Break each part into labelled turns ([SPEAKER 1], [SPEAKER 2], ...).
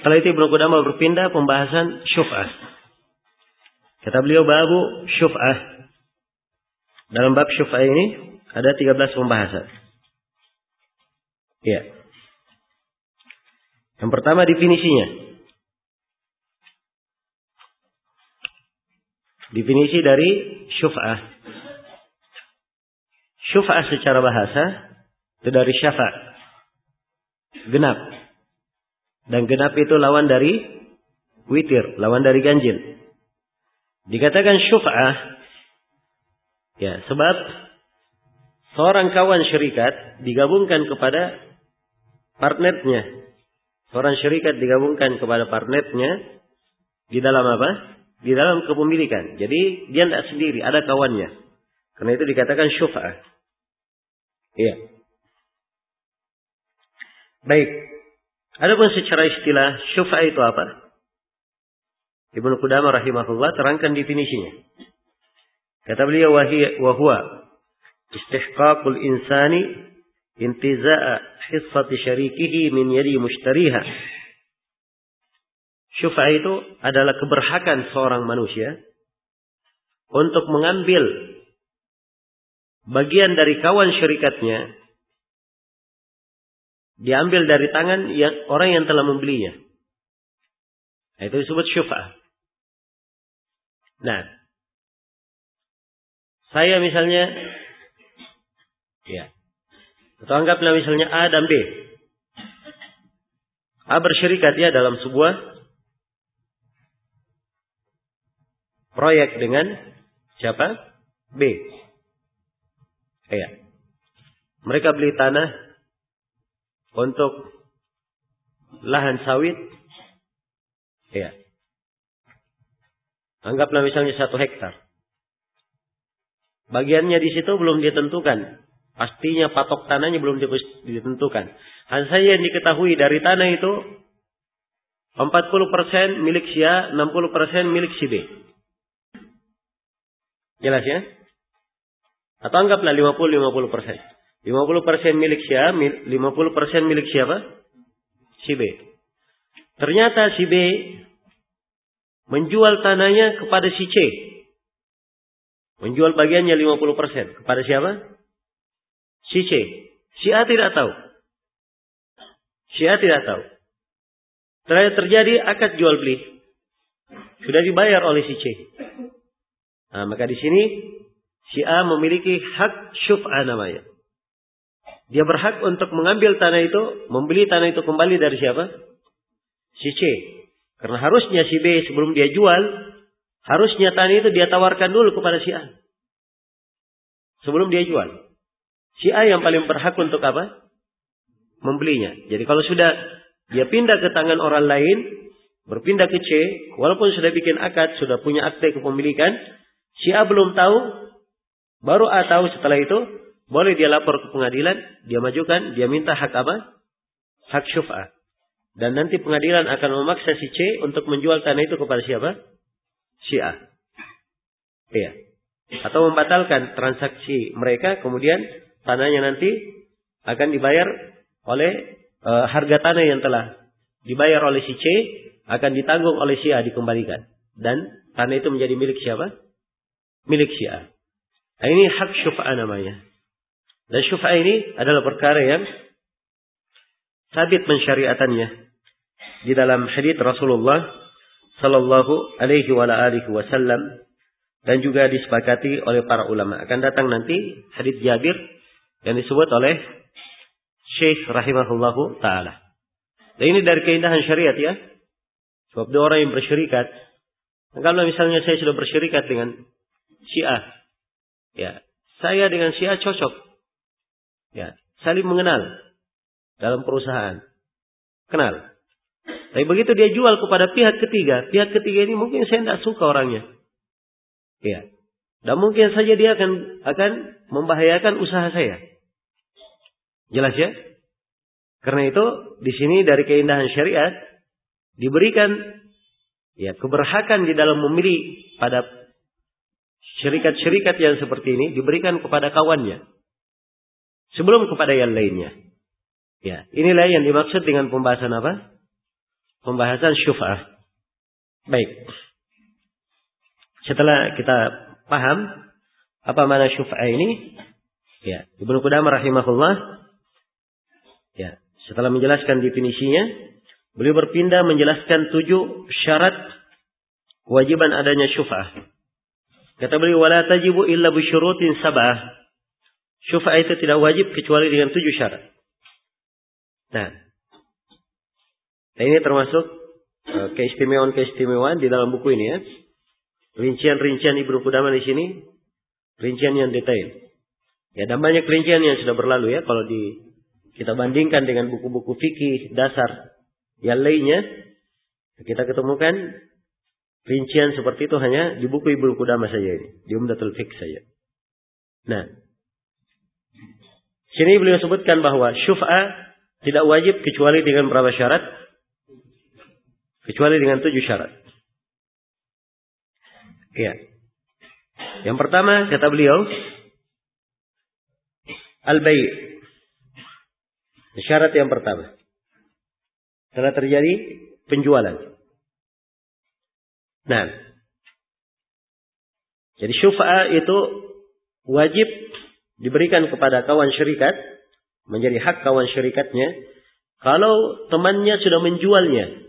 [SPEAKER 1] Setelah itu Ibnu Qudamah berpindah pembahasan syuf'ah. Kata beliau babu syuf'ah. Dalam bab syuf'ah ini ada 13 pembahasan. Ya. Yang pertama definisinya. Definisi dari syuf'ah. Syuf'ah secara bahasa itu dari syafa'. Genap. Dan genap itu lawan dari witir, lawan dari ganjil. Dikatakan syuf'ah ya, sebab seorang kawan syarikat digabungkan kepada partnernya. Seorang syarikat digabungkan kepada partnernya di dalam apa? Di dalam kepemilikan. Jadi dia tidak sendiri, ada kawannya. Karena itu dikatakan syuf'ah. Iya. Baik. Adapun secara istilah syuf'ah itu apa? Ibnu Qudamah rahimahullah terangkan definisinya. Kata beliau wa huwa istihqaqul insani intiza'a hissati syarikihi min yadi mushtariha. Syuf'ah itu adalah keberhakan seorang manusia untuk mengambil bagian dari kawan syarikatnya, diambil dari tangan orang yang telah membelinya. Itu disebut syuf'ah. Nah, saya misalnya, ya, atau anggaplah misalnya A dan B. A bersyarikat ya dalam sebuah proyek dengan siapa? B. Ya. Mereka beli tanah untuk lahan sawit. Ya. Anggaplah misalnya 1 hektar. Bagiannya di situ belum ditentukan. Pastinya patok tanahnya belum ditentukan. Hanya saja yang diketahui dari tanah itu 40% milik si A, 60% milik si B. Jelas ya? Atau anggaplah 50-50%. 50% milik si A, 50% milik siapa? Si B. Ternyata si B menjual tanahnya kepada si C. Menjual bagiannya 50%. Kepada siapa? Si C. Si A tidak tahu. Si A tidak tahu. Terjadi akad jual beli. Sudah dibayar oleh si C. Nah, maka di sini si A memiliki hak syuf'ah namanya. Dia berhak untuk mengambil tanah itu, membeli tanah itu kembali dari siapa? Si C. Karena harusnya si B sebelum dia jual, harusnya tanah itu dia tawarkan dulu kepada si A. Sebelum dia jual. Si A yang paling berhak untuk apa? Membelinya. Jadi kalau sudah dia pindah ke tangan orang lain, berpindah ke C, walaupun sudah bikin akad, sudah punya akte kepemilikan, si A belum tahu, baru A tahu setelah itu, boleh dia lapor ke pengadilan, dia majukan, dia minta hak apa? Hak syuf'ah. Dan nanti pengadilan akan memaksa si C untuk menjual tanah itu kepada siapa? Si A. Iya. Atau membatalkan transaksi mereka, kemudian tanahnya nanti akan dibayar oleh harga tanah yang telah dibayar oleh si C, akan ditanggung oleh si A, dikembalikan. Dan tanah itu menjadi milik siapa? Milik si A. Nah, ini hak syuf'ah namanya. Dan syuf'ah ini adalah perkara yang sabit mensyariatannya di dalam hadits Rasulullah sallallahu alaihi wasallam dan juga disepakati oleh para ulama. Akan datang nanti hadits Jabir yang disebut oleh Syekh rahimahullahu taala. Dan ini dari keindahan syariat ya. Sebab dua orang yang bersyarikat. Kalau misalnya saya sudah bersyarikat dengan si A, ya, saya dengan si A cocok. Ya, saling mengenal dalam perusahaan. Kenal. Tapi begitu dia jual kepada pihak ketiga ini mungkin saya tidak suka orangnya. Ya. Dan mungkin saja dia akan membahayakan usaha saya. Jelas ya? Karena itu di sini dari keindahan syariat diberikan ya keberhakan di dalam memilih pada syarikat-syarikat yang seperti ini diberikan kepada kawannya sebelum kepada yang lainnya. Ya, inilah yang dimaksud dengan pembahasan apa? pembahasan syuf'ah. Baik. Setelah kita paham apa makna syuf'ah ini, ya, Ibnu Qudamah rahimahullah, ya, setelah menjelaskan definisinya, beliau berpindah menjelaskan 7 syarat kewajiban adanya syuf'ah. Kata beliau, wala tajibu illa bisyurutin sab'ah. Syuf'ah itu tidak wajib kecuali dengan 7 syarat. Nah, ini termasuk keistimewaan di dalam buku ini, ya. Rincian-rincian Ibnu Qudamah di sini, rincian yang detail. Ya, dan banyak rincian yang sudah berlalu, ya. Kalau kita bandingkan dengan buku-buku fikih dasar yang lainnya, kita ketemukan rincian seperti itu hanya di buku Ibnu Qudamah saja ini, di Umdatul Fiqh saja. Nah, sini beliau sebutkan bahwa syuf'ah tidak wajib kecuali dengan berapa syarat? Kecuali dengan 7 syarat. Ya. Yang pertama kata beliau, al-bai'. Syarat yang pertama, telah terjadi penjualan. Nah, jadi syuf'ah itu wajib diberikan kepada kawan syarikat, menjadi hak kawan syarikatnya, kalau temannya sudah menjualnya.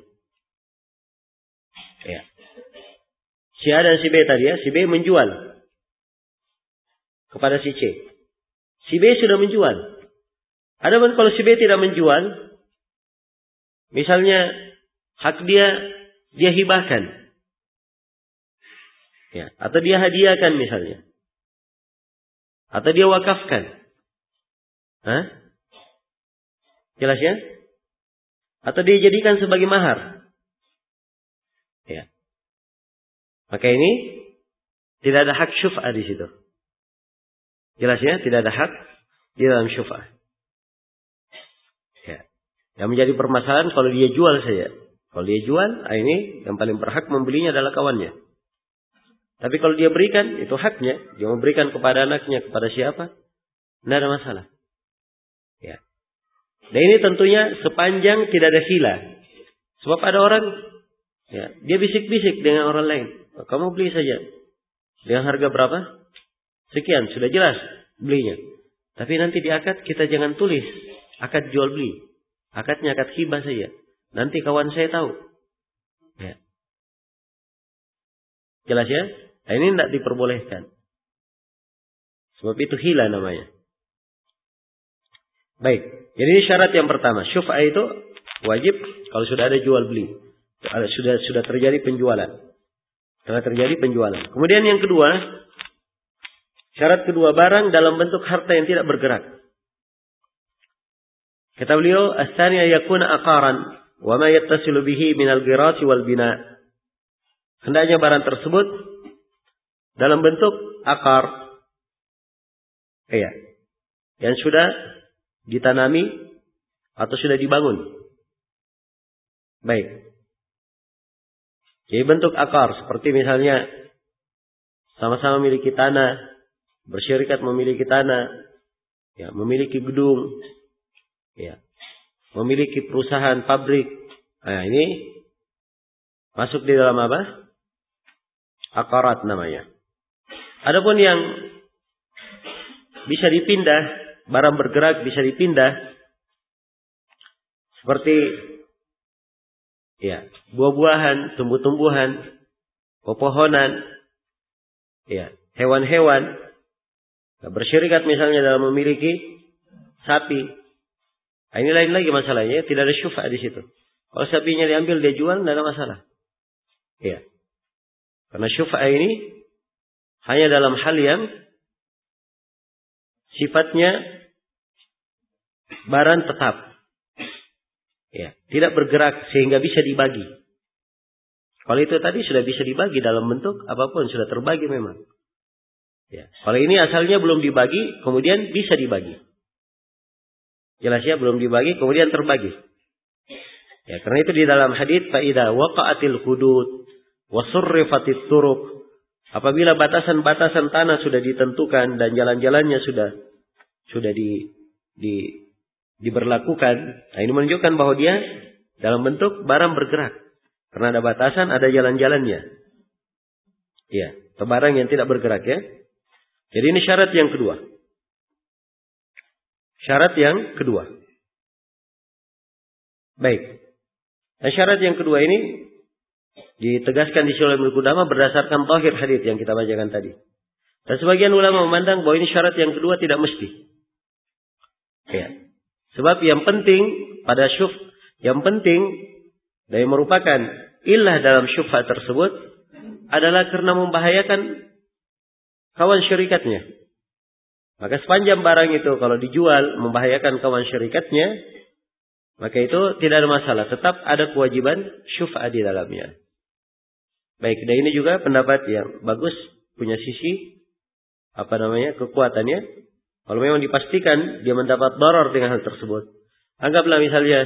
[SPEAKER 1] Ya. Si A dan si B tadi, ya, si B menjual kepada si C. Si B sudah menjual. Adapun kalau si B tidak menjual, misalnya hak dia hibahkan, ya, atau dia hadiahkan misalnya, atau dia wakafkan, jelas ya? Atau dia jadikan sebagai mahar, ya. Maka ini tidak ada hak syuf'ah di situ. Jelas ya, tidak ada hak di dalam syuf'ah. Ya. Yang menjadi permasalahan kalau dia jual saja. Kalau dia jual, ini yang paling berhak membelinya adalah kawannya. Tapi kalau dia berikan, itu haknya. Dia memberikan kepada anaknya, kepada siapa, tidak ada masalah. Ya. Dan ini tentunya sepanjang tidak ada khila. Sebab ada orang, ya, dia bisik-bisik dengan orang lain. Kamu beli saja. Dengan harga berapa? Sekian, sudah jelas belinya. Tapi nanti di akad kita jangan tulis akad jual beli. Akadnya akad hibah saja. Nanti kawan saya tahu. Ya. Jelas ya? Nah, ini tidak diperbolehkan. Sebab itu hila namanya. Baik. Jadi ini syarat yang pertama. Syuf'ah itu wajib kalau sudah ada jual beli. Sudah terjadi penjualan. Telah terjadi penjualan. Kemudian yang kedua, syarat kedua, barang dalam bentuk harta yang tidak bergerak. Kata beliau, as-tsaniya yakuna aqaran wa ma yattasilu bihi min al-ghirasi wal bina. Hendaknya barang tersebut dalam bentuk akar. Iya. Yang sudah ditanami atau sudah dibangun. Baik. Jadi bentuk akar, seperti misalnya sama-sama memiliki tanah, bersyarikat memiliki tanah, ya, memiliki gedung, ya, memiliki perusahaan, pabrik. Nah, ini masuk di dalam apa? Akarat namanya. Adapun yang bisa dipindah, barang bergerak bisa dipindah, seperti ya, buah-buahan, tumbuh-tumbuhan, pepohonan, ya, hewan-hewan. Nah, bersyarikat misalnya dalam memiliki sapi. Nah, ini lain lagi masalahnya, tidak ada syuf'ah di situ. Kalau sapinya diambil dia jual, tidak ada masalah. Ya. Karena syuf'ah ini hanya dalam hal yang sifatnya barang tetap. Ya, tidak bergerak sehingga bisa dibagi. Kalau itu tadi sudah bisa dibagi dalam bentuk apapun, sudah terbagi memang. Ya, kalau ini asalnya belum dibagi, kemudian bisa dibagi. Jelas ya, belum dibagi, kemudian terbagi. Ya, karena itu di dalam hadits fa idza waqa'atil hudud wa surrifatit turuq, apabila batasan-batasan tanah sudah ditentukan dan jalan-jalannya sudah diberlakukan. Nah, ini menunjukkan bahwa dia Dalam bentuk barang bergerak. Karena ada batasan, ada jalan-jalannya. Ya, atau barang yang tidak bergerak ya. Jadi ini syarat yang kedua. Syarat yang kedua. Baik. Dan syarat yang kedua ini ditegaskan di Syarah Ibnu Qudamah berdasarkan zahir hadis yang kita bacakan tadi. Dan sebagian ulama memandang bahwa ini syarat yang kedua tidak mesti. Ya. Sebab yang penting pada yang penting dan yang merupakan illah dalam syubhat tersebut adalah karena membahayakan kawan syarikatnya. Maka sepanjang barang itu kalau dijual membahayakan kawan syarikatnya, maka itu tidak ada masalah. Tetap ada kewajiban syuf'ah di dalamnya. Baik, dan ini juga pendapat yang bagus, punya sisi kekuatannya. Kalau memang dipastikan dia mendapat darar dengan hal tersebut. Anggaplah misalnya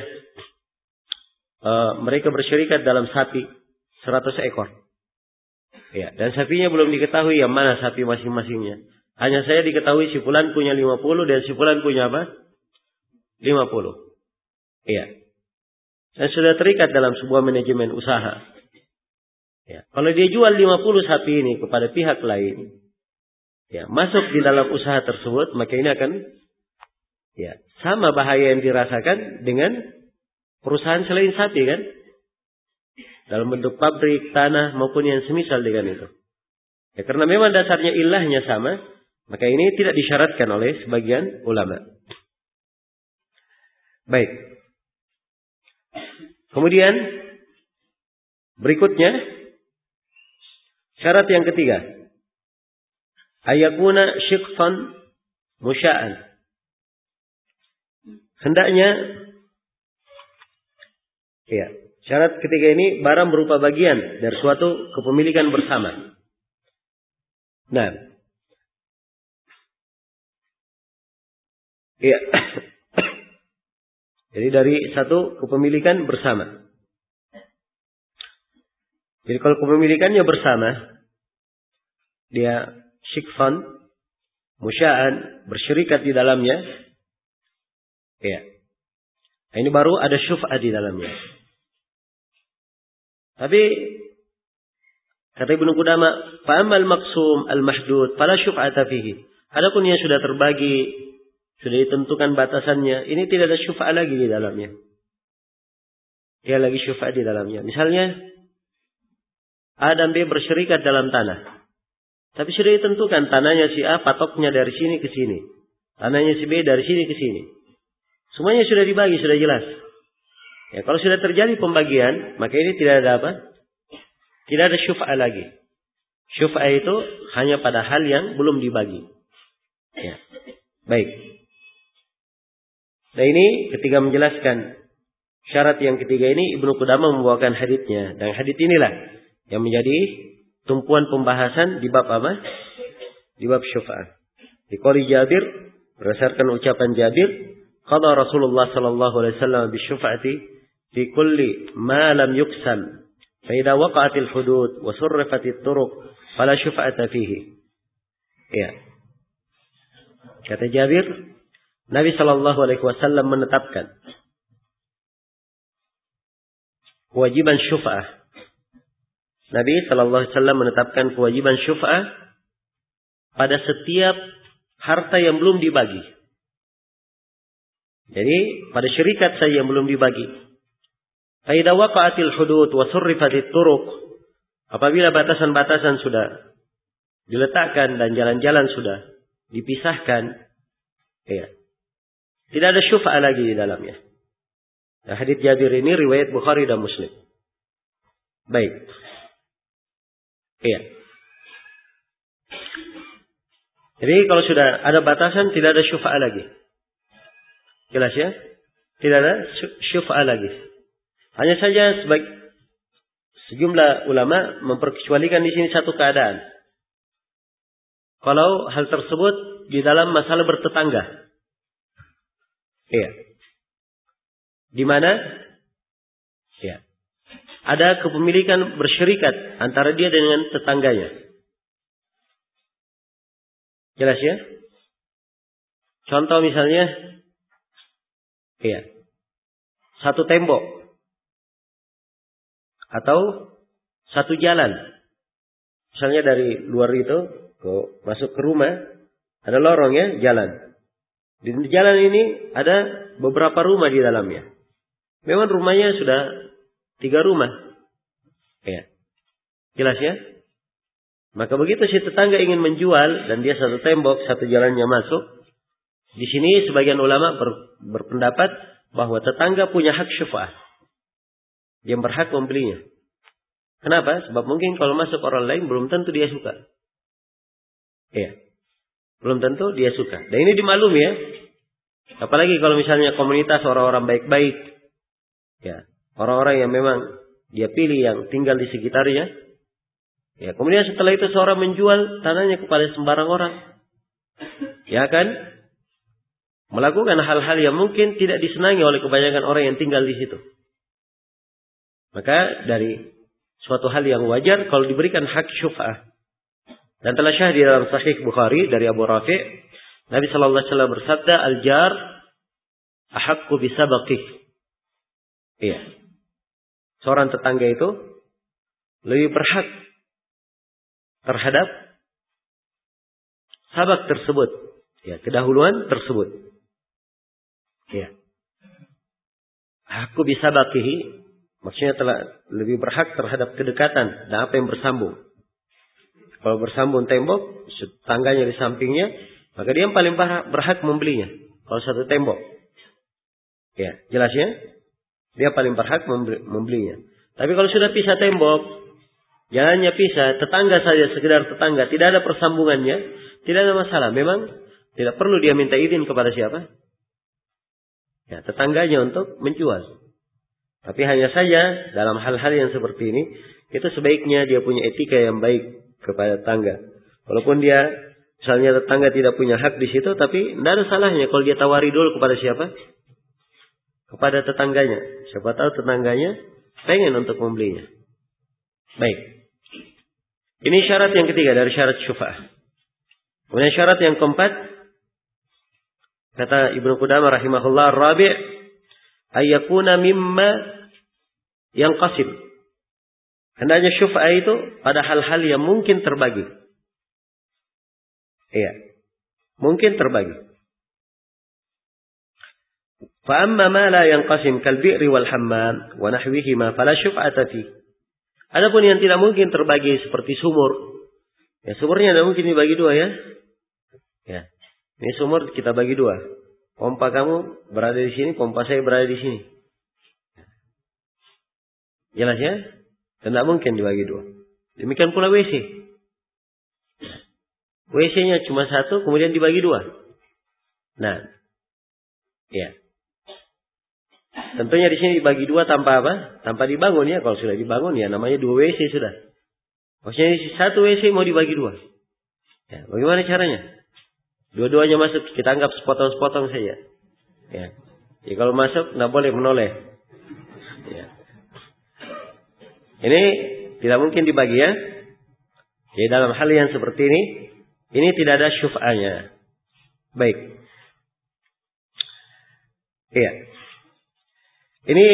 [SPEAKER 1] mereka bersyarikat dalam sapi 100 ekor. Ya, dan sapinya belum diketahui yang mana sapi masing-masingnya. Hanya saya diketahui si fulan punya 50 dan si fulan punya apa? 50. Iya. Dan sudah terikat dalam sebuah manajemen usaha. Ya. Kalau dia jual 50 sapi ini kepada pihak lain, ya, masuk di dalam usaha tersebut, maka ini akan ya, sama bahaya yang dirasakan dengan perusahaan selain sapi kan? Dalam bentuk pabrik, tanah maupun yang semisal dengan itu. Ya, karena memang dasarnya ilahnya sama, maka ini tidak disyaratkan oleh sebagian ulama. Baik. Kemudian berikutnya syarat yang ketiga, ayakuna syiqsan musya'an. Hendaknya ya, syarat ketiga ini barang berupa bagian dari suatu kepemilikan bersama. Nah, iya. Jadi dari satu kepemilikan bersama. Jadi kalau kepemilikannya bersama, dia syikfan, musya'an, bersyirikat di dalamnya. Ya. Nah, ini baru ada syuf'ah di dalamnya. Tapi kata Ibnu Qudamah, fa'amal maqsum al-mahdud fala syuf'ata fihi. Adapun yang sudah terbagi, sudah ditentukan batasannya, ini tidak ada syuf'ah lagi di dalamnya. Dia lagi syuf'ah di dalamnya. Misalnya A dan B bersyirikat dalam tanah. Tapi sudah ditentukan tanahnya si A patoknya dari sini ke sini. Tanahnya si B dari sini ke sini. Semuanya sudah dibagi, sudah jelas. Ya, kalau sudah terjadi pembagian, maka ini tidak ada apa? Tidak ada syuf'ah lagi. Syuf'ah itu hanya pada hal yang belum dibagi. Ya. Baik. Nah ini ketika menjelaskan syarat yang ketiga ini, Ibnu Qudamah membawakan haditsnya. Dan hadits inilah yang menjadi tumpuan pembahasan di bab apa? Di bab syuf'ah. Di qouli Jabir, berdasarkan ucapan Jabir, qala Rasulullah sallallahu alaihi wasallam bi syuf'ati fi kulli ma lam yuqsam. Fa idza waqa'atil hudud wa surrifatit turuq fala syuf'ata fihi. Ya. Kata Jabir, Nabi sallallahu alaihi wasallam menetapkan kewajiban syuf'ah. Nabi sallallahu alaihi wasallam menetapkan kewajiban syuf'ah pada setiap harta yang belum dibagi. Jadi pada syarikat saja yang belum dibagi. Fa idza waqa'atil hudud wa surrifatit turuq, apabila batasan-batasan sudah diletakkan dan jalan-jalan sudah dipisahkan, ya, tidak ada syuf'ah lagi di dalamnya. Nah, hadits Jabir ini riwayat Bukhari dan Muslim. Baik. Iya. Jadi kalau sudah ada batasan, tidak ada syuf'ah lagi. Jelas ya? Tidak ada syuf'ah lagi. Hanya saja sejumlah ulama memperkecualikan di sini satu keadaan. Kalau hal tersebut di dalam masalah bertetangga. Iya. Di mana? Ya. Ada kepemilikan bersyarikat antara dia dengan tetangganya. Jelas ya? Contoh misalnya, iya, satu tembok atau satu jalan. Misalnya dari luar itu masuk ke rumah, ada lorong ya, jalan. Di jalan ini ada beberapa rumah di dalamnya. Memang rumahnya sudah 3 rumah. Ya. Jelas ya? Maka begitu si tetangga ingin menjual dan dia satu tembok, satu jalannya masuk. Di sini sebagian ulama berpendapat bahwa tetangga punya hak syuf'ah. Dia berhak membelinya. Kenapa? Sebab mungkin kalau masuk orang lain belum tentu dia suka. Iya. Belum tentu dia suka. Dan ini dimaklumi ya. Apalagi kalau misalnya komunitas orang-orang baik-baik. Ya. Orang-orang yang memang dia pilih yang tinggal di sekitarnya. Ya. Kemudian setelah itu seorang menjual tanahnya kepada sembarang orang. Ya kan? Melakukan hal-hal yang mungkin tidak disenangi oleh kebanyakan orang yang tinggal di situ. Maka dari suatu hal yang wajar kalau diberikan hak syuf'ah. Dan telah syahid di dalam Sahih Bukhari dari Abu Rafi', Nabi sallallahu alaihi wasallam bersabda, "Al-jar ahaqqu bisabaqih." Iya. Seorang tetangga itu lebih berhak terhadap sabak tersebut. Ya, kedahuluan tersebut. Ya. Aku bisa bakihi, maksudnya telah lebih berhak terhadap kedekatan dan apa yang bersambung. Kalau bersambung tembok, tangganya di sampingnya, maka dia yang paling berhak membelinya. Kalau satu tembok. Ya, jelas ya? Dia paling berhak membelinya. Tapi kalau sudah pisah tembok, jalannya pisah, tetangga saja, sekedar tetangga, tidak ada persambungannya, tidak ada masalah. Memang tidak perlu dia minta izin kepada siapa? Ya, tetangganya untuk menjual. Tapi hanya saja dalam hal-hal yang seperti ini, itu sebaiknya dia punya etika yang baik kepada tetangga. Walaupun dia, misalnya tetangga tidak punya hak di situ, tapi tidak ada salahnya kalau dia tawari dulu kepada siapa? Kepada tetangganya. Siapa tahu tetangganya pengen untuk membelinya. Baik. Ini syarat yang ketiga dari syarat syuf'ah. Kemudian syarat yang keempat, kata Ibnu Qudamah rahimahullah, rabi' ayyakuna mimma yang qasim. Hendaknya syuf'ah itu pada hal-hal yang mungkin terbagi. Iya. Mungkin terbagi. Fa amma ma la yanqasim kal bi'ri wal hammam wa nahwihima fala syuf'ata fi. Adapun yang tidak mungkin terbagi seperti sumur. Ya, sumurnya tidak mungkin dibagi 2 ya. Ya. Ini sumur kita bagi 2. Pompa kamu berada di sini, pompa saya berada di sini. Jelas ya? Tidak mungkin dibagi 2. Demikian pula WC. WC-nya cuma 1, kemudian dibagi 2. Nah, ya. Tentunya di sini dibagi 2 tanpa apa? Tanpa dibangun ya. Kalau sudah dibangun ya namanya 2 WC sudah. Maksudnya 1 WC mau dibagi 2. Ya, bagaimana caranya? Dua-duanya masuk, kita anggap sepotong-sepotong saja. Ya. Ya kalau masuk, tidak boleh menoleh. Ya. Ini tidak mungkin dibagi ya. Jadi dalam hal yang seperti ini tidak ada syuf'ahnya. Baik. Iya. Ini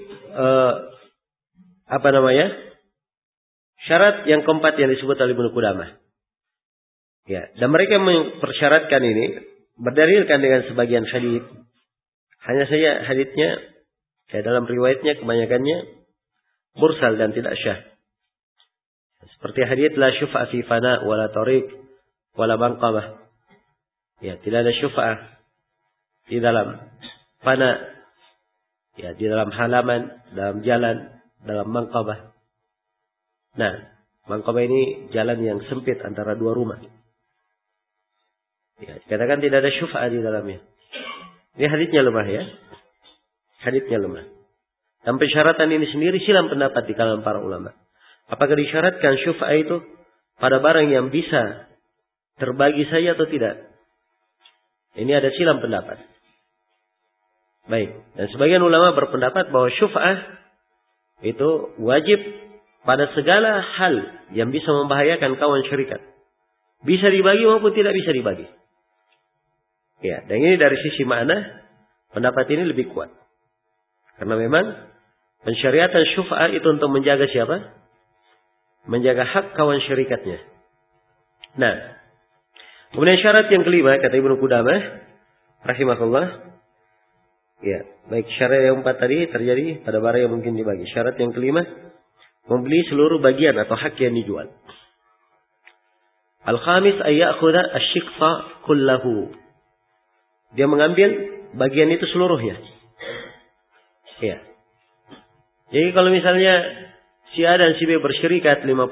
[SPEAKER 1] apa namanya? Syarat yang keempat yang disebut oleh Ibnu Qudamah. Ya, dan mereka mempersyaratkan ini berdalilkan dengan sebagian hadits. Hanya saja haditsnya ya dalam riwayatnya kebanyakannya mursal dan tidak syah. Seperti hadits la syuf'a fi fana wala tariq wala manqamah. Ya, tidak ada syuf'ah di dalam fana. Ya, di dalam halaman, dalam jalan, dalam manqamah. Nah, manqamah ini jalan yang sempit antara 2 rumah. Ya, dikatakan tidak ada syuf'ah di dalamnya. Ini haditsnya lemah ya. Haditsnya lemah. Dan persyaratan ini sendiri silam pendapat di kalangan para ulama. Apakah disyaratkan syuf'ah itu pada barang yang bisa terbagi saja atau tidak? Ini ada silam pendapat. Baik. Dan sebagian ulama berpendapat bahwa syuf'ah itu wajib pada segala hal yang bisa membahayakan kawan syarikat. Bisa dibagi maupun tidak bisa dibagi. Ya, dan ini dari sisi makna pendapat ini lebih kuat. Karena memang Pensyariatan syuf'ah itu untuk menjaga siapa? Menjaga hak kawan syarikatnya. Nah, kemudian syarat yang kelima, kata Ibnu Qudamah rahimahullah. Ya, baik, syarat yang 4 tadi terjadi pada barang yang mungkin dibagi. Syarat yang kelima, membeli seluruh bagian atau hak yang dijual. Al-khamis ayyakhudha asy-syiqqa kullahu. Dia mengambil bagian itu seluruhnya. Ya. Jadi kalau misalnya si A dan si B bersyirikat 50-50,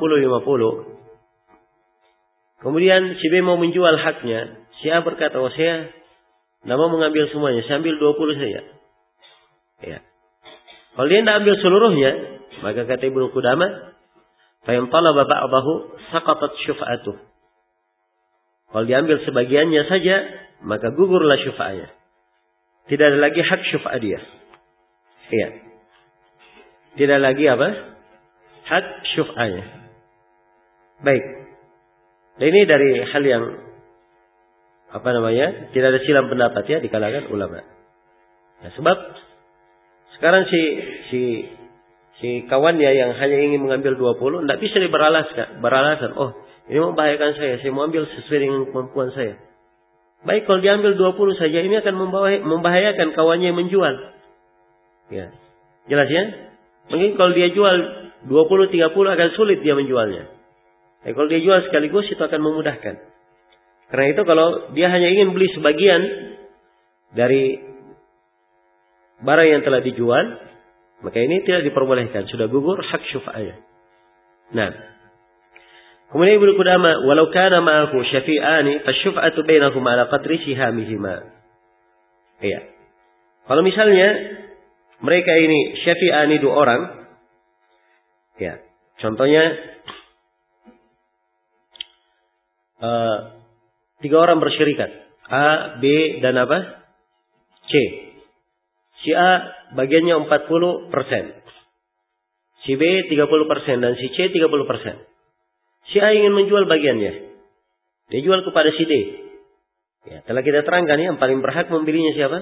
[SPEAKER 1] kemudian si B mau menjual haknya, si A berkata, "Oh, saya tidak mau mengambil semuanya, saya ambil 20 saja." Ya. Kalau dia tidak ambil seluruhnya, maka kata Ibnu Qudamah, fa in talaba ba'dahu saqatat syuf'atuh. Kalau diambil sebagiannya saja, maka gugurlah syuf'ahnya. Tidak ada lagi hak syuf'ah dia. Iya. Tidak lagi apa? Hak syuf'ahnya. Baik. Dan ini dari hal yang tidak ada silam pendapat ya di kalangan ulama. Nah, sebab sekarang si kawannya yang hanya ingin mengambil 20, tidak bisa beralasan, oh ini membahayakan saya mau ambil sesuai dengan kemampuan saya. Baik, kalau diambil 20 saja, ini akan membahayakan kawannya yang menjual. Ya, jelas ya? Mungkin kalau dia jual 20-30 akan sulit dia menjualnya. Kalau dia jual sekaligus itu akan memudahkan. Karena itu kalau dia hanya ingin beli sebagian dari barang yang telah dijual, maka ini tidak diperbolehkan. Sudah gugur hak syuf'ahnya. Nah, kemudian Ibnu Qudamah, walau kana ma'ahu syafi'ani, fasyuf'atu bainahuma ala qadri sihamihima. Iya. Kalau misalnya mereka ini syafi'ani 2 orang, ya, contohnya 3 orang bersyirikat, A, B, dan apa? C. Si A bagiannya 40%, si B 30%, dan si C 30%. Si A ingin menjual bagiannya, dia jual kepada si D. Ya, telah kita terangkan ya, yang paling berhak membelinya siapa?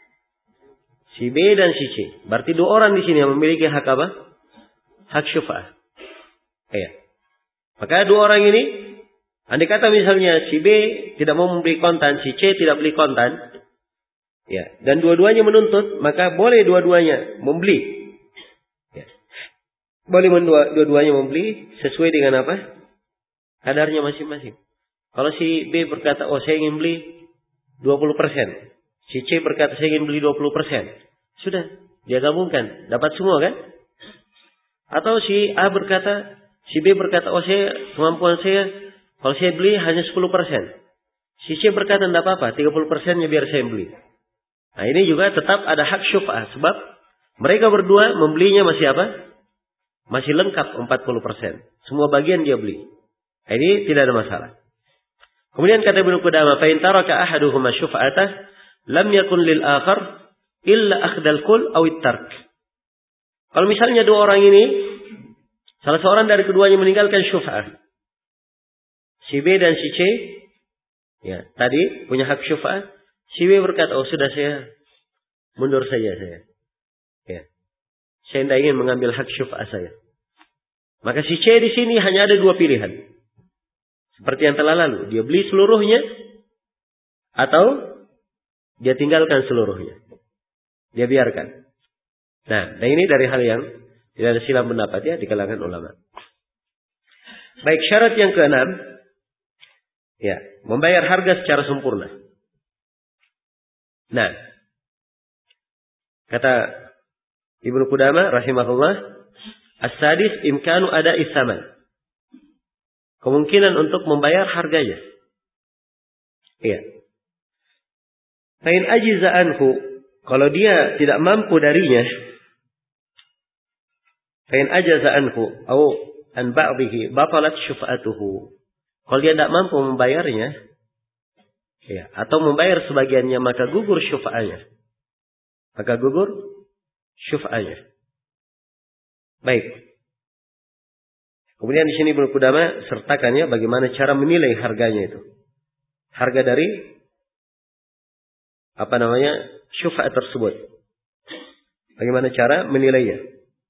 [SPEAKER 1] Si B dan si C. Berarti 2 orang di sini yang memiliki hak apa? Hak syuf'ah. Ya. Maka 2 orang ini, andai kata misalnya si B tidak mau membeli kontan, si C tidak beli kontan, ya, dan dua-duanya menuntut, maka boleh dua-duanya membeli. Ya. Boleh dua-duanya membeli sesuai dengan apa? Kadarnya masing-masing. Kalau si B berkata, oh saya ingin beli 20%. Si C berkata, saya ingin beli 20%. Sudah, dia gabungkan. Dapat semua kan? Atau si A berkata, si B berkata, oh kemampuan saya, kalau saya beli hanya 10%. Si C berkata, tidak apa-apa, 30%-nya biar saya beli. Nah ini juga tetap ada hak syuf'ah. Sebab mereka berdua membelinya masih apa? Masih lengkap 40%. Semua bagian dia beli. Nah, ini tidak ada masalah. Kemudian kata Ibnu Qudamah, fa in taraka ahaduhuma syuf'atah lam yakun lil akhar illa akhdal kul aw tark. Kalau misalnya 2 orang ini, salah seorang dari keduanya meninggalkan syuf'ah, si B dan si C, ya tadi punya hak syuf'ah. Si B berkata, oh sudah saya mundur saja saya. Ya, saya tidak ingin mengambil hak syuf'ah saya. Maka si C di sini hanya ada 2 pilihan. Seperti yang telah lalu, dia beli seluruhnya atau dia tinggalkan seluruhnya. Dia biarkan. Nah, ini dari hal yang tidak ada silang pendapat ya di kalangan ulama. Baik, syarat yang ke-6, ya, membayar harga secara sempurna. Nah, kata Ibnu Qudamah rahimahullah, as-sadis imkanu ada isaman. Kemungkinan untuk membayar harganya. Iya. Fa'in ajiza anhu, kalau dia tidak mampu darinya, fa'in ajaza anhu au an ba'dihi batalat syuf'atuhu. Kalau dia tidak mampu membayarnya, ya, atau membayar sebagiannya, maka gugur syuf'ahnya. Maka gugur syuf'ahnya. Baik. Kemudian di sini Ibnu Qudamah sertakan ya bagaimana cara menilai harganya itu. Harga dari syuf'ah tersebut. Bagaimana cara menilainya?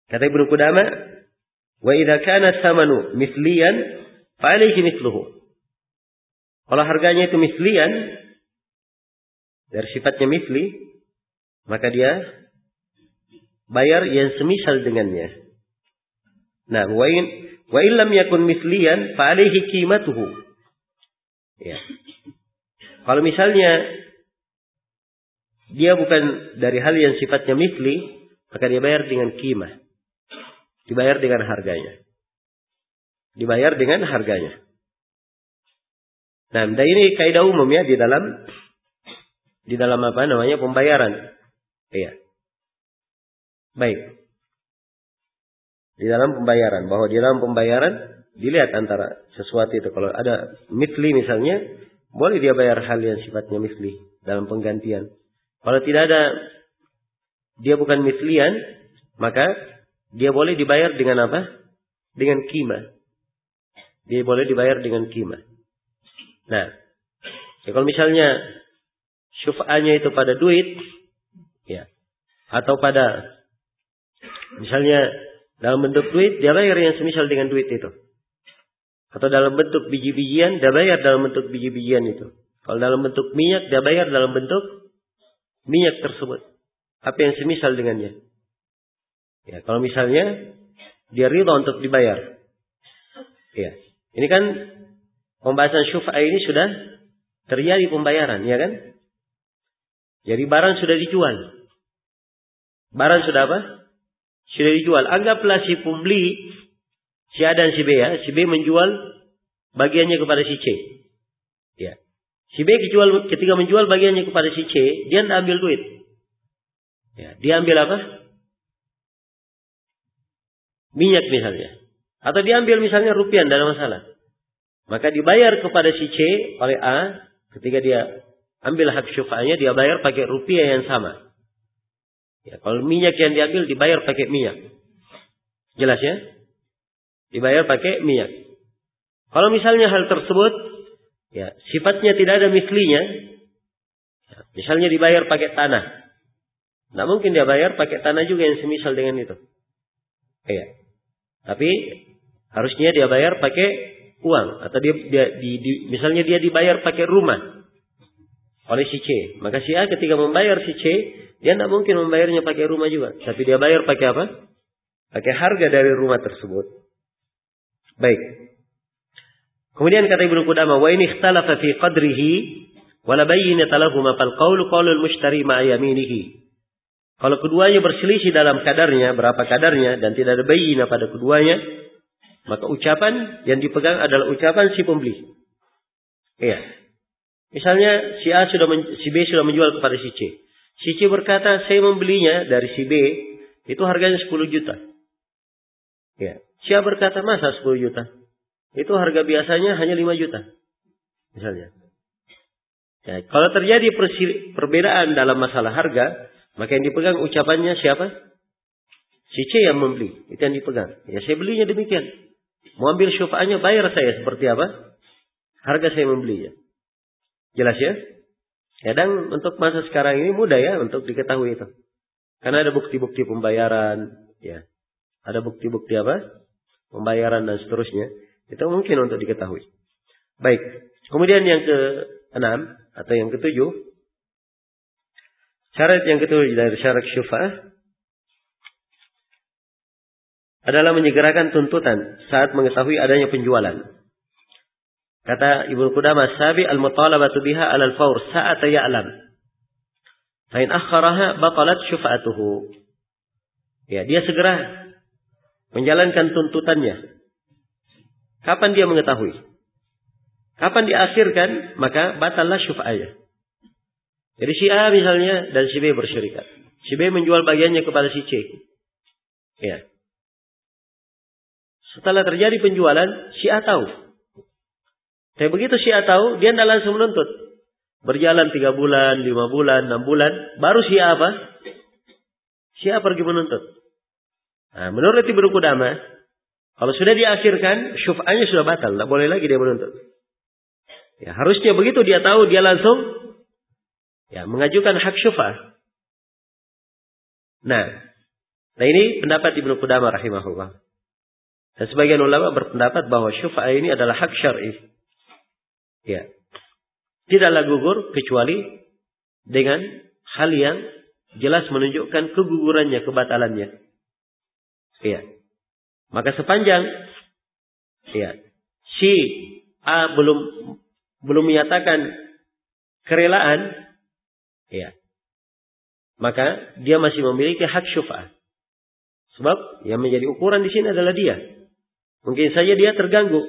[SPEAKER 1] Kata Ibnu Qudamah, wa idza kana thamanu misliyan fa alayhi mithluhu. Kalau harganya itu mislian, dari sifatnya misli, maka dia bayar yang semisal dengannya. Nah, wa in lam yakun misliyan fa alayhi qimatuhu. Ya. Kalau misalnya dia bukan dari hal yang sifatnya misli, maka dia bayar dengan qimah. Dibayar dengan harganya. Dibayar dengan harganya. Nah, dan ini kaidah umum ya di dalam apa namanya pembayaran. Iya. Baik. Di dalam pembayaran, bahwa di dalam pembayaran dilihat antara sesuatu itu, kalau ada misli misalnya, boleh dia bayar hal yang sifatnya misli dalam penggantian. Kalau tidak ada, dia bukan mislian, maka dia boleh dibayar dengan apa? Dengan qimah. Dia boleh dibayar dengan qimah. Nah, ya kalau misalnya syuf'anya itu pada duit, ya, atau pada misalnya dalam bentuk duit, dia bayar yang semisal dengan duit itu. Atau dalam bentuk biji-bijian, dia bayar dalam bentuk biji-bijian itu. Kalau dalam bentuk minyak, dia bayar dalam bentuk minyak tersebut. Apa yang semisal dengannya. Ya, kalau misalnya dia ridha untuk dibayar. Ya, ini kan pembahasan syuf'ah ini sudah terjadi pembayaran, ya kan? Jadi barang sudah dijual. Barang sudah apa? Sudah dijual. Anggaplah si pembeli, si A dan si B ya. Si B menjual bagiannya kepada si C. Ya. Si B ketika menjual bagiannya kepada si C, dia tidak ambil duit. Ya, dia ambil apa? Minyak misalnya. Atau dia ambil misalnya rupiah, tidak ada masalah. Maka dibayar kepada si C oleh A, ketika dia ambil hak syufa'anya, dia bayar pakai rupiah yang sama. Ya, kalau minyak yang diambil, dibayar pakai minyak. Jelas ya? Dibayar pakai minyak. Kalau misalnya hal tersebut, ya, sifatnya tidak ada mislinya, ya, misalnya dibayar pakai tanah. Tidak mungkin dia bayar pakai tanah juga yang semisal dengan itu. Ya. Tapi harusnya dia bayar pakai uang, atau misalnya dia dibayar pakai rumah oleh si C. Maka si A ketika membayar si C, dia tidak mungkin membayarnya pakai rumah juga, tapi dia bayar pakai apa? Pakai harga dari rumah tersebut. Baik. Kemudian kata Ibnu Qudamah, wa in ikhtalafa fi qadrihi wa la bayyinata lahumā fal qawlu qawlul mushtari ma'a yaminihi. Kalau keduanya berselisih dalam kadarnya, berapa kadarnya, dan tidak ada bayyinah pada keduanya, maka ucapan yang dipegang adalah ucapan si pembeli. Iya. Misalnya si B sudah menjual kepada si C. Si C berkata, saya membelinya dari si B, itu harganya 10 juta. Ya. Si A berkata, masa 10 juta? Itu harga biasanya hanya 5 juta. Misalnya. Ya, kalau terjadi perbedaan dalam masalah harga, maka yang dipegang ucapannya siapa? Si C yang membeli. Itu yang dipegang. Ya, saya belinya demikian. Mau ambil syufa'anya, bayar saya seperti apa? Harga saya membelinya. Jelas ya? Kadang untuk masa sekarang ini mudah ya untuk diketahui itu. Karena ada bukti-bukti pembayaran, ya. Ada bukti-bukti apa? Pembayaran dan seterusnya. Itu mungkin untuk diketahui. Baik. Kemudian yang ke-6 atau yang ke-7. Syarat yang ke-7 dari syarat syufa'ah adalah menyegerakan tuntutan saat mengetahui adanya penjualan. Kata Ibnu Qudamah, sabi al-mutalabatu biha 'ala al-fawr sa'ata ya'lam. Fa in akhkharaha batalat syufa'atuhu. Ya, dia segera menjalankan tuntutannya. Kapan dia mengetahui? Kapan diakhirkan, maka batallah syufa'ahnya. Jadi si A misalnya dan si B bersyarikat. Si B menjual bagiannya kepada si C. Ya. Setelah terjadi penjualan, si A tahu. Tapi begitu si A tahu, dia tidak langsung menuntut. Berjalan 3 bulan, 5 bulan, 6 bulan, baru si A apa? Si A pergi menuntut. Nah, menurut Ibnu Qudamah, kalau sudah diakhirkan, syuf'ahnya sudah batal, tidak boleh lagi dia menuntut. Ya, harusnya begitu dia tahu, dia langsung ya mengajukan hak syuf'ah. Nah, Nah ini pendapat Ibnu Qudamah rahimahullah. Dan sebagian ulama berpendapat bahwa syuf'ah ini adalah hak syar'i. Ya. Tidaklah gugur kecuali dengan hal yang jelas menunjukkan kegugurannya, kebatalannya. Ya. Maka sepanjang si A belum menyatakan kerelaan, maka dia masih memiliki hak syuf'ah. Sebab yang menjadi ukuran di sini adalah dia. Mungkin saja dia terganggu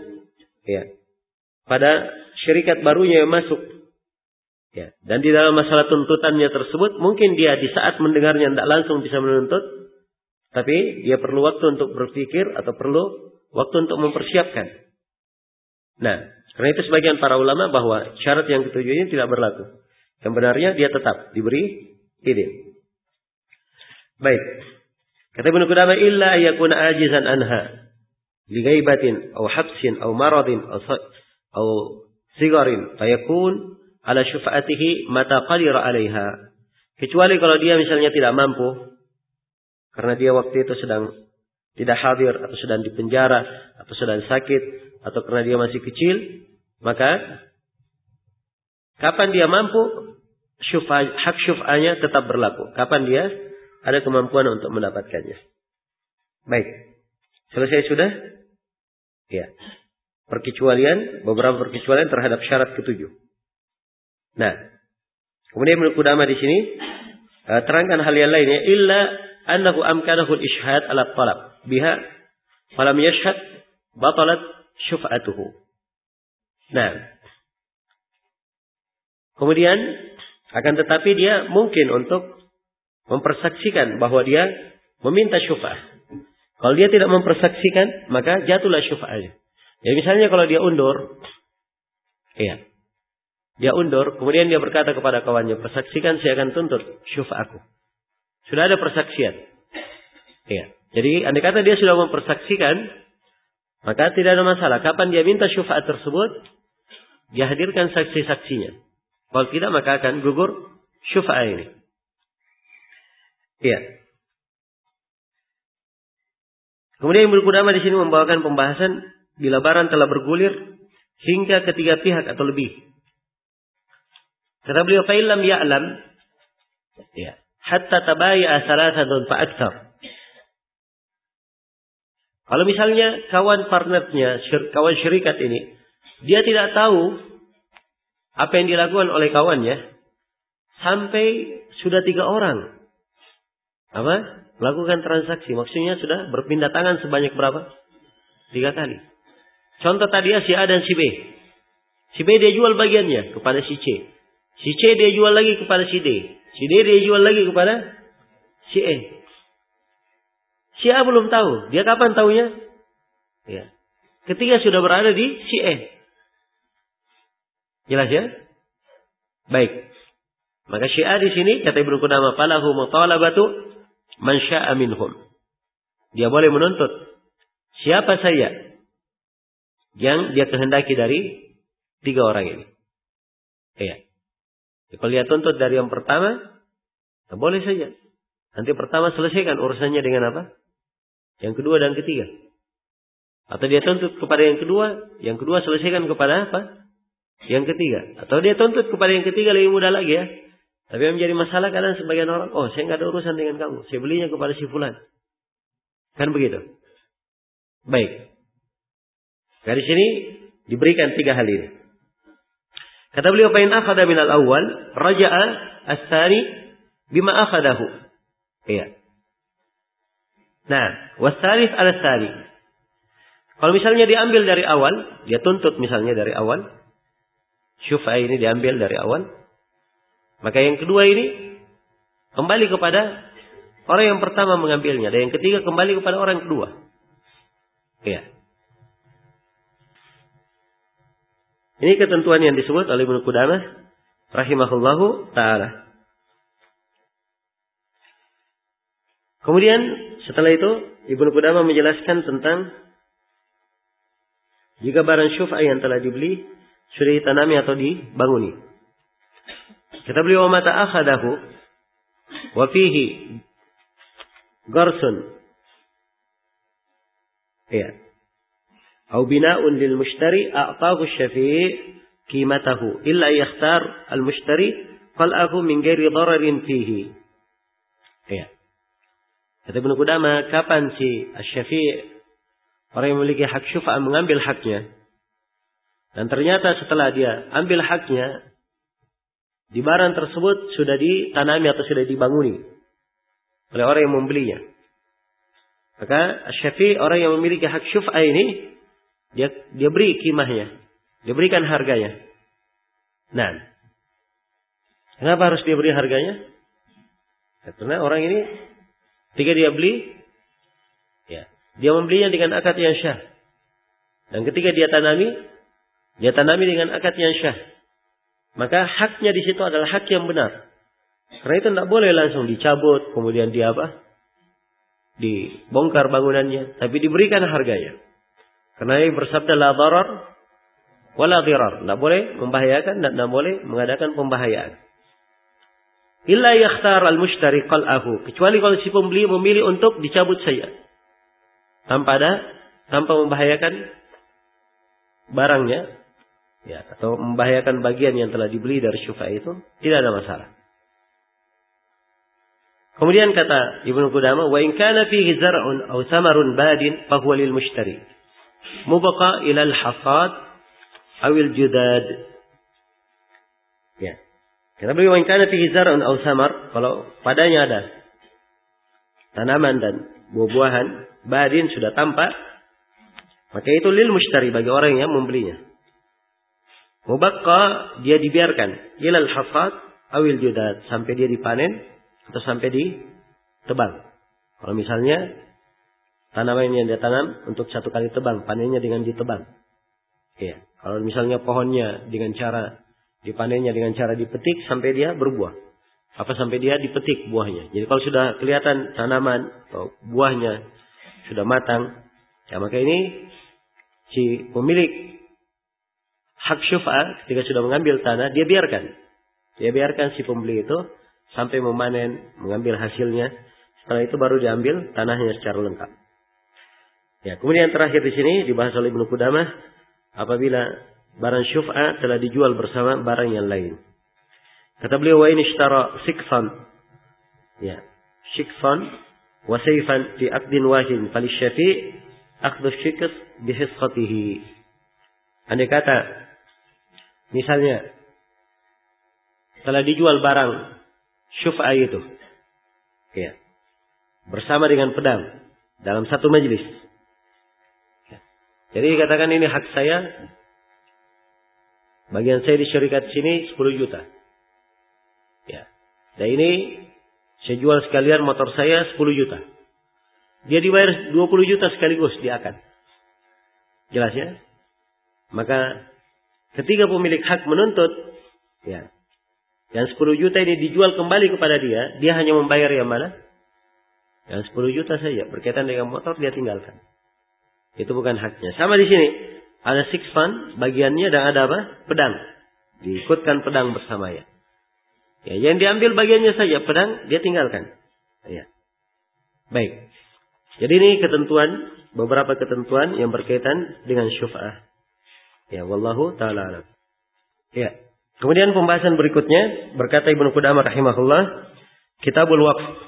[SPEAKER 1] pada syarikat barunya yang masuk. Dan di dalam masalah tuntutannya tersebut, mungkin dia di saat mendengarnya tidak langsung bisa menuntut, tapi dia perlu waktu untuk berpikir atau perlu waktu untuk mempersiapkan. Nah, karena itu sebagian para ulama bahwa syarat yang ketujuh ini tidak berlaku. Yang benarnya dia tetap diberi izin. Baik. Kata Ibnu Qudamah, illa ayakuna ajizan anha li ghaibatin aw habsin aw maradin aw sigarin fayakun ala syufa'atihi mata qadira 'alaiha. Kecuali kalau dia misalnya tidak mampu karena dia waktu itu sedang tidak hadir atau sedang di penjara atau sedang sakit atau karena dia masih kecil, maka kapan dia mampu hak syuf'ahnya tetap berlaku. Kapan dia ada kemampuan untuk mendapatkannya. Baik. Selesai sudah? Ya. Beberapa perkecualian terhadap syarat ketujuh. Nah, kemudian Ibnu Qudamah di sini terangkan hal yang lainnya, illa annahu amkanahu al-ishhad ala talab biha falam yashhad batalat syuf'atuhu. Nah, kemudian akan tetapi dia mungkin untuk mempersaksikan bahwa dia meminta syuf'ah. Kalau dia tidak mempersaksikan, maka jatuhlah syuf'ahnya. Jadi misalnya kalau dia undur, dia undur, kemudian dia berkata kepada kawannya, persaksikan saya akan tuntut syuf'ahku. Sudah ada persaksian. Jadi andai kata dia sudah mempersaksikan, maka tidak ada masalah. Kapan dia minta syuf'ah tersebut, dia hadirkan saksi-saksinya. Kalau tidak, maka akan gugur syuf'ah ini. Kemudian Ibnu Qudamah di sini membawakan pembahasan bila barang telah bergulir hingga ketiga pihak atau lebih. Kata beliau, fa illam ya'lam hatta tabayya salasatun fa aktsar. Kalau misalnya kawan partnernya, kawan syarikat ini, dia tidak tahu apa yang dilakukan oleh kawannya sampai sudah 3 orang. Melakukan transaksi. Maksudnya sudah berpindah tangan sebanyak berapa? 3 kali. Contoh tadi si A dan si B. Si B dia jual bagiannya kepada si C. Si C dia jual lagi kepada si D. Si D dia jual lagi kepada si E. Si A belum tahu. Dia kapan tahunya? Ketika sudah berada di si E. Jelas ya? Baik. Maka si A di sini kata Ibnu Qudamah, falahu mutalabatu man syaa minhum. Dia boleh menuntut siapa saja yang dia kehendaki dari 3 orang ini. Kalau dia tuntut dari yang pertama, boleh saja. Nanti pertama selesaikan urusannya dengan apa? Yang kedua dan ketiga. Atau dia tuntut kepada yang kedua selesaikan kepada apa? Yang ketiga. Atau dia tuntut kepada yang ketiga, lebih mudah lagi ya. Tapi yang menjadi masalah kadang sebagian orang, saya nggak ada urusan dengan kamu, saya belinya kepada si fulan. Kan begitu. Baik. Dari sini diberikan 3 hal ini. Kata beliau, fa in akhadha min al-awwal raja'a as-tsani bima akhadahu. Nah, was-tsalits 'ala as-tsani. Kalau misalnya diambil dari awal, dia tuntut misalnya dari awal, syuf'ah ini diambil dari awal, maka yang kedua ini kembali kepada orang yang pertama mengambilnya. Dan yang ketiga kembali kepada orang kedua. Ini ketentuan yang disebut oleh Ibnu Qudamah rahimahullahu ta'ala. Kemudian setelah itu Ibnu Qudamah menjelaskan tentang jika barang syuf'ah yang telah dibeli sudah ditanami atau dibanguni. Kata beliau, mata akhadahu wa fihi Garsun. Ya. Au bina'un lil mushtari a'tahu syafi' qimatahu illa yakhtar al mushtari qal'ahu min ghairi dararin fihi. Ya. Kata Ibnu Qudamah, kapan si asy-syafi' orang yang memiliki hak syuf'ah mengambil haknya, dan ternyata setelah dia ambil haknya, di barang tersebut sudah ditanami atau sudah dibanguni oleh orang yang membelinya. Maka asy-syafi' orang yang memiliki hak syuf'ah ini, dia beri qimahnya, dia berikan harganya. Nah, kenapa harus dia beri harganya? Karena orang ini ketika dia beli, ya, dia membelinya dengan akad yang syah. Dan ketika dia tanami dengan akad yang syah. Maka haknya di situ adalah hak yang benar. Karena itu tidak boleh langsung dicabut, kemudian dia dibongkar bangunannya, tapi diberikan harganya. Karena ini bersabda la darar wala dirar. Tidak boleh membahayakan dan tidak boleh mengadakan pembahayaan. Illa yakhtar al-mushtari qal'ahu. Kecuali kalau si pembeli memilih untuk dicabut saja. Tanpa membahayakan barangnya. Ya, atau membahayakan bagian yang telah dibeli dari syuf'ah itu. Tidak ada masalah. Kemudian kata Ibnu Qudamah, wa in kana fihi zar'un aw samarun badin fa huwa lil mushtari. Mubqa ila al-hasad aw al-judad. Ya. Kata beliau, wa in kana fihi zar'un aw samar, kalau padanya ada tanaman dan buah-buahan badin sudah tampak, maka itu lil mushtari, bagi orang yang membelinya. Mubaqqa, dia dibiarkan ila al-hasad aw al-judad, sampai dia dipanen atau sampai ditebang. Kalau misalnya tanaman yang dia tanam untuk satu kali tebang, panennya dengan ditebang. Ya. Kalau misalnya pohonnya dengan cara dipanennya dengan cara dipetik sampai dia berbuah. Apa sampai dia dipetik buahnya. Jadi kalau sudah kelihatan tanaman atau buahnya sudah matang, ya maka ini si pemilik hak syuf'ah ketika sudah mengambil tanah, dia biarkan si pembeli itu sampai memanen, mengambil hasilnya. Setelah itu baru diambil tanahnya secara lengkap. Ya, kemudian terakhir di sini dibahas oleh Ibnu Qudamah, apabila barang syuf'ah telah dijual bersama barang yang lain. Kata beliau, wa in ishtara sikfan, ya, sikfan wa sayfan fi aqdin wahid falisyafi' akhdhu syikf bi hisqatihi. Andai kata misalnya telah dijual barang syuf'ah itu, ya, bersama dengan pedang dalam satu majelis. Ya. Jadi katakan ini hak saya, bagian saya di syarikat sini 10 juta. Ya. Dan ini saya jual sekalian motor saya 10 juta. Dia dibayar 20 juta sekaligus di akad. Jelas ya? Maka ketika pemilik hak menuntut, ya, yang 10 juta ini dijual kembali kepada dia hanya membayar yang mana? Yang 10 juta saja. Berkaitan dengan motor dia tinggalkan. Itu bukan haknya. Sama di sini. Ada sikfan bagiannya dan ada apa? Pedang. Diikutkan pedang bersamanya. Ya, yang diambil bagiannya saja, pedang dia tinggalkan. Ya. Baik. Jadi ini beberapa ketentuan yang berkaitan dengan syuf'ah. Ya, wallahu ta'ala alam. Ya. Kemudian pembahasan berikutnya, berkata Ibnu Qudamah rahimahullah, Kitabul Waqf.